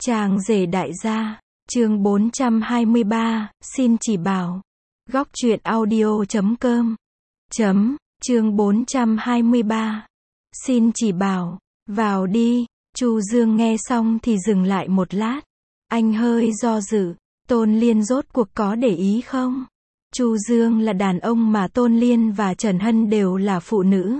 Chàng rể đại gia, chương 423, xin chỉ bảo. Góc truyện audio.com Chương 423. Xin chỉ bảo. Vào đi. Chu Dương nghe xong thì dừng lại một lát. Anh hơi do dự. Tôn Liên rốt cuộc có để ý không? Chu Dương là đàn ông mà Tôn Liên và Trần Hân đều là phụ nữ.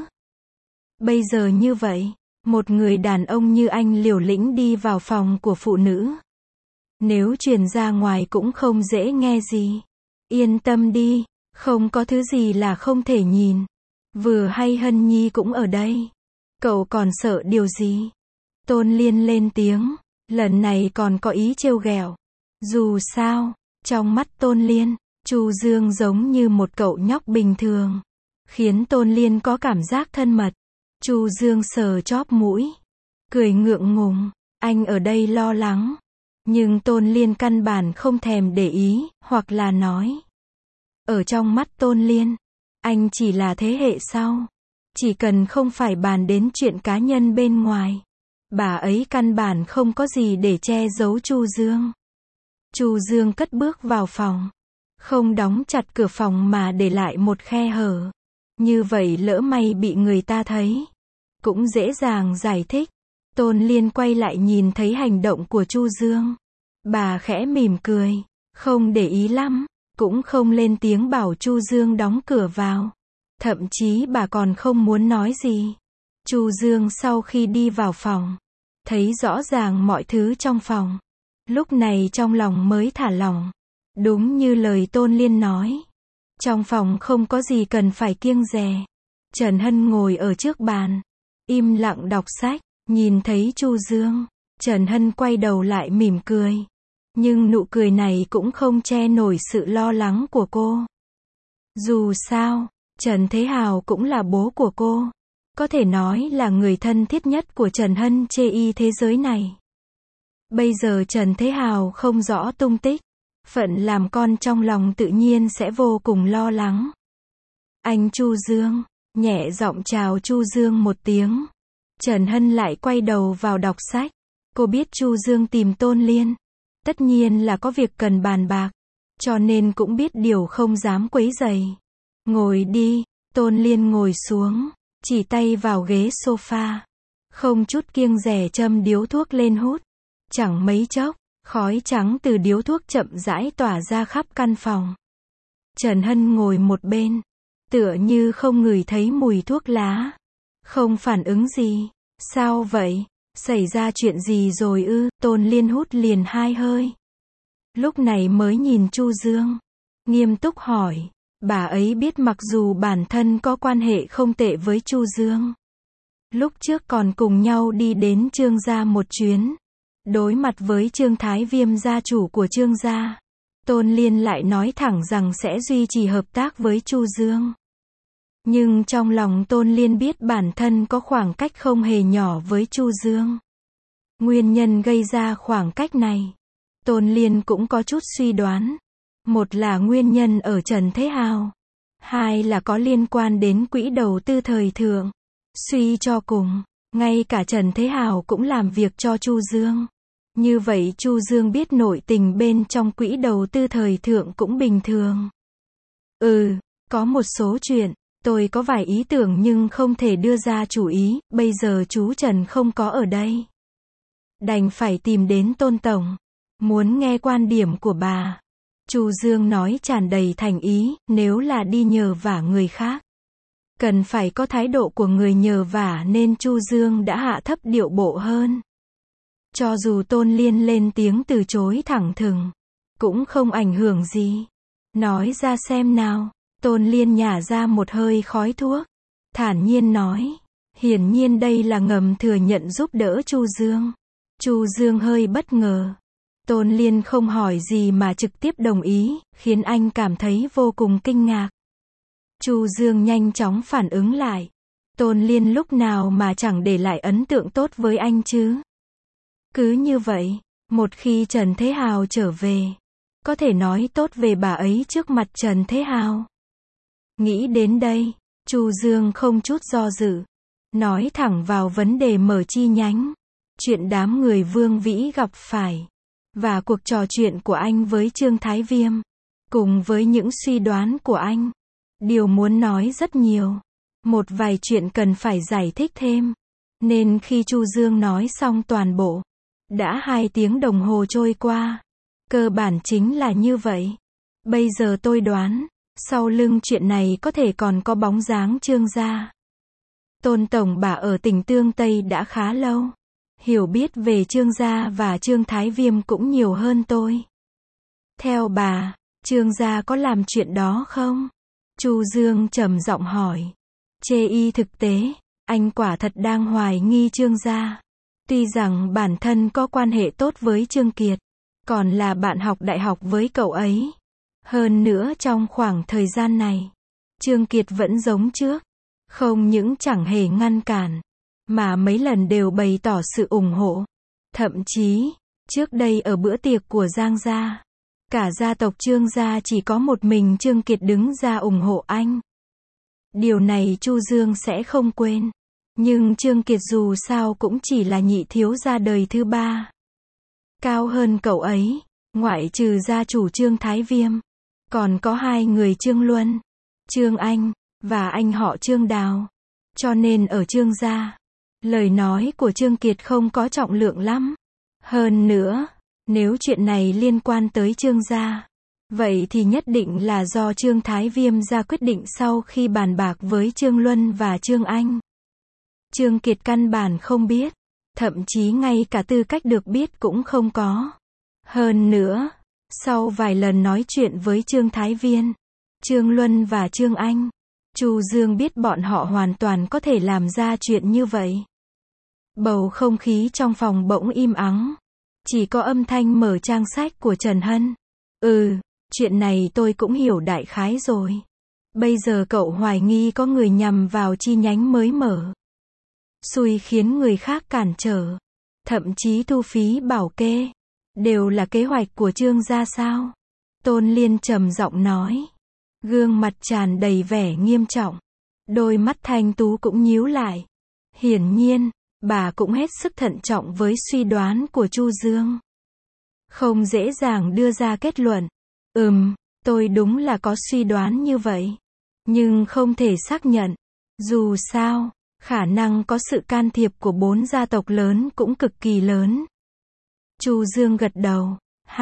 Bây giờ như vậy, một người đàn ông như anh liều lĩnh đi vào phòng của phụ nữ. Nếu truyền ra ngoài cũng không dễ nghe gì. Yên tâm đi, không có thứ gì là không thể nhìn. Vừa hay Hân Nhi cũng ở đây. Cậu còn sợ điều gì? Tôn Liên lên tiếng, lần này còn có ý trêu ghẹo. Dù sao, trong mắt Tôn Liên, Chu Dương giống như một cậu nhóc bình thường, khiến Tôn Liên có cảm giác thân mật. Chu Dương sờ chóp mũi, cười ngượng ngùng, anh ở đây lo lắng. Nhưng Tôn Liên căn bản không thèm để ý, hoặc là nói. Ở trong mắt Tôn Liên, anh chỉ là thế hệ sau. Chỉ cần không phải bàn đến chuyện cá nhân bên ngoài, bà ấy căn bản không có gì để che giấu Chu Dương. Chu Dương cất bước vào phòng, không đóng chặt cửa phòng mà để lại một khe hở. Như vậy lỡ may bị người ta thấy, cũng dễ dàng giải thích. Tôn Liên quay lại nhìn thấy hành động của Chu Dương. Bà khẽ mỉm cười, không để ý lắm, cũng không lên tiếng bảo Chu Dương đóng cửa vào. Thậm chí bà còn không muốn nói gì. Chu Dương sau khi đi vào phòng, thấy rõ ràng mọi thứ trong phòng. Lúc này trong lòng mới thả lỏng. Đúng như lời Tôn Liên nói. Trong phòng không có gì cần phải kiêng dè. Trần Hân ngồi ở trước bàn, im lặng đọc sách, nhìn thấy Chu Dương. Trần Hân quay đầu lại mỉm cười. Nhưng nụ cười này cũng không che nổi sự lo lắng của cô. Dù sao, Trần Thế Hào cũng là bố của cô. Có thể nói là người thân thiết nhất của Trần Hân trên thế giới này. Bây giờ Trần Thế Hào không rõ tung tích. Phận làm con trong lòng tự nhiên sẽ vô cùng lo lắng. Anh Chu Dương, nhẹ giọng chào Chu Dương một tiếng. Trần Hân lại quay đầu vào đọc sách. Cô biết Chu Dương tìm Tôn Liên. Tất nhiên là có việc cần bàn bạc. Cho nên cũng biết điều không dám quấy rầy. Ngồi đi. Tôn Liên ngồi xuống, chỉ tay vào ghế sofa. Không chút kiêng dè châm điếu thuốc lên hút. Chẳng mấy chốc, khói trắng từ điếu thuốc chậm rãi tỏa ra khắp căn phòng. Trần Hân ngồi một bên, tựa như không ngửi thấy mùi thuốc lá. Không phản ứng gì. Sao vậy? Xảy ra chuyện gì rồi ư? Tôn Liên hút liền 2 hơi. Lúc này mới nhìn Chu Dương, nghiêm túc hỏi. Bà ấy biết mặc dù bản thân có quan hệ không tệ với Chu Dương. Lúc trước còn cùng nhau đi đến Trương gia một chuyến. Đối mặt với Trương Thái Viêm gia chủ của Trương gia. Tôn Liên lại nói thẳng rằng sẽ duy trì hợp tác với Chu Dương. Nhưng trong lòng Tôn Liên biết bản thân có khoảng cách không hề nhỏ với Chu Dương. Nguyên nhân gây ra khoảng cách này, Tôn Liên cũng có chút suy đoán. Một là nguyên nhân ở Trần Thế Hào. Hai là có liên quan đến quỹ đầu tư thời thượng. Suy cho cùng, ngay cả Trần Thế Hào cũng làm việc cho Chu Dương. Như vậy Chu Dương biết nội tình bên trong quỹ đầu tư thời thượng cũng bình thường. Có một số chuyện, tôi có vài ý tưởng nhưng không thể đưa ra chủ ý, bây giờ chú Trần không có ở đây. Đành phải tìm đến Tôn tổng. Muốn nghe quan điểm của bà. Chu Dương nói tràn đầy thành ý, nếu là đi nhờ vả người khác, cần phải có thái độ của người nhờ vả nên Chu Dương đã hạ thấp điệu bộ hơn. Cho dù Tôn Liên lên tiếng từ chối thẳng thừng, cũng không ảnh hưởng gì. Nói ra xem nào. Tôn Liên nhả ra một hơi khói thuốc, thản nhiên nói. Hiển nhiên đây là ngầm thừa nhận giúp đỡ Chu Dương. Chu Dương hơi bất ngờ. Tôn Liên không hỏi gì mà trực tiếp đồng ý, khiến anh cảm thấy vô cùng kinh ngạc. Chu Dương nhanh chóng phản ứng lại. Tôn Liên lúc nào mà chẳng để lại ấn tượng tốt với anh chứ. Cứ như vậy, một khi Trần Thế Hào trở về, có thể nói tốt về bà ấy trước mặt Trần Thế Hào. Nghĩ đến đây, Chu Dương không chút do dự, nói thẳng vào vấn đề mở chi nhánh. chuyện đám người Vương Vĩ gặp phải, và cuộc trò chuyện của anh với Trương Thái Viêm, cùng với những suy đoán của anh. Điều muốn nói rất nhiều. Một vài chuyện cần phải giải thích thêm. Nên khi Chu Dương nói xong toàn bộ, đã 2 tiếng đồng hồ trôi qua. Cơ bản chính là như vậy. Bây giờ tôi đoán, sau lưng chuyện này có thể còn có bóng dáng Trương gia. Tôn tổng bà ở tỉnh Tương Tây đã khá lâu. Hiểu biết về Trương gia và Trương Thái Viêm cũng nhiều hơn tôi. Theo bà, Trương gia có làm chuyện đó không? Chu Dương trầm giọng hỏi. Chê y thực tế, anh quả thật đang hoài nghi Trương gia. Tuy rằng bản thân có quan hệ tốt với Trương Kiệt, còn là bạn học đại học với cậu ấy. Hơn nữa trong khoảng thời gian này, Trương Kiệt vẫn giống trước, không những chẳng hề ngăn cản, mà mấy lần đều bày tỏ sự ủng hộ. Thậm chí, trước đây ở bữa tiệc của Giang gia, cả gia tộc Trương gia chỉ có một mình Trương Kiệt đứng ra ủng hộ anh. Điều này Chu Dương sẽ không quên. Nhưng Trương Kiệt dù sao cũng chỉ là nhị thiếu gia đời thứ 3. Cao hơn cậu ấy, ngoại trừ gia chủ Trương Thái Viêm, còn có 2 người Trương Luân, Trương Anh, và anh họ Trương Đào. Cho nên ở Trương gia, lời nói của Trương Kiệt không có trọng lượng lắm. Hơn nữa, nếu chuyện này liên quan tới Trương gia, vậy thì nhất định là do Trương Thái Viêm ra quyết định sau khi bàn bạc với Trương Luân và Trương Anh. Trương Kiệt căn bản không biết, thậm chí ngay cả tư cách được biết cũng không có. Hơn nữa, sau vài lần nói chuyện với Trương Thái Viêm, Trương Luân và Trương Anh, Chu Dương biết bọn họ hoàn toàn có thể làm ra chuyện như vậy. Bầu không khí trong phòng bỗng im ắng. Chỉ có âm thanh mở trang sách của Trần Hân. Chuyện này tôi cũng hiểu đại khái rồi. Bây giờ cậu hoài nghi có người nhằm vào chi nhánh mới mở. Xui khiến người khác cản trở. Thậm chí thu phí bảo kê. Đều là kế hoạch của Trương gia sao? Tôn Liên trầm giọng nói. Gương mặt tràn đầy vẻ nghiêm trọng. Đôi mắt thanh tú cũng nhíu lại. Hiển nhiên, bà cũng hết sức thận trọng với suy đoán của Chu Dương. Không dễ dàng đưa ra kết luận. Tôi đúng là có suy đoán như vậy. Nhưng không thể xác nhận. Dù sao, khả năng có sự can thiệp của 4 gia tộc lớn cũng cực kỳ lớn. Chu Dương gật đầu.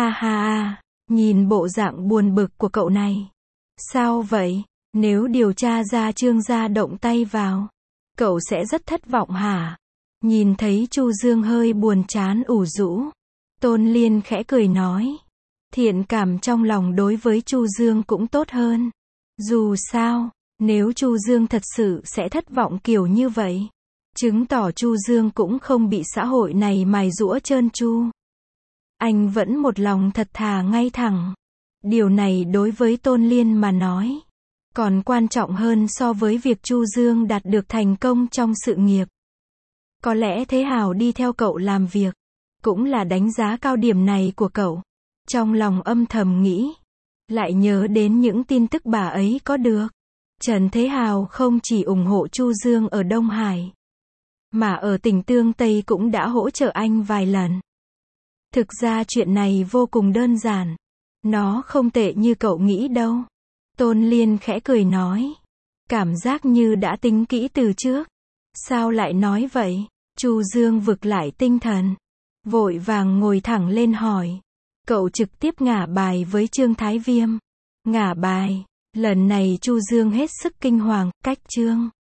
Ha, nhìn bộ dạng buồn bực của cậu này. Sao vậy? Nếu điều tra ra Trương gia động tay vào, cậu sẽ rất thất vọng hả? Nhìn thấy Chu Dương hơi buồn chán ủ rũ, Tôn Liên khẽ cười nói. Thiện cảm trong lòng đối với Chu Dương cũng tốt hơn. Dù sao, nếu Chu Dương thật sự sẽ thất vọng kiểu như vậy, chứng tỏ Chu Dương cũng không bị xã hội này mài giũa trơn tru. Anh vẫn một lòng thật thà ngay thẳng. Điều này đối với Tôn Liên mà nói, còn quan trọng hơn so với việc Chu Dương đạt được thành công trong sự nghiệp. Có lẽ Thế Hào đi theo cậu làm việc, cũng là đánh giá cao điểm này của cậu. Trong lòng âm thầm nghĩ, lại nhớ đến những tin tức bà ấy có được. Trần Thế Hào không chỉ ủng hộ Chu Dương ở Đông Hải, mà ở tỉnh Tương Tây cũng đã hỗ trợ anh vài lần. Thực ra chuyện này vô cùng đơn giản. Nó không tệ như cậu nghĩ đâu. Tôn Liên khẽ cười nói. Cảm giác như đã tính kỹ từ trước. Sao lại nói vậy? Chu Dương vực lại tinh thần. Vội vàng ngồi thẳng lên hỏi. Cậu trực tiếp ngả bài với Trương Thái Viêm. Ngả bài. Lần này Chu Dương hết sức kinh hoàng. Cách Trương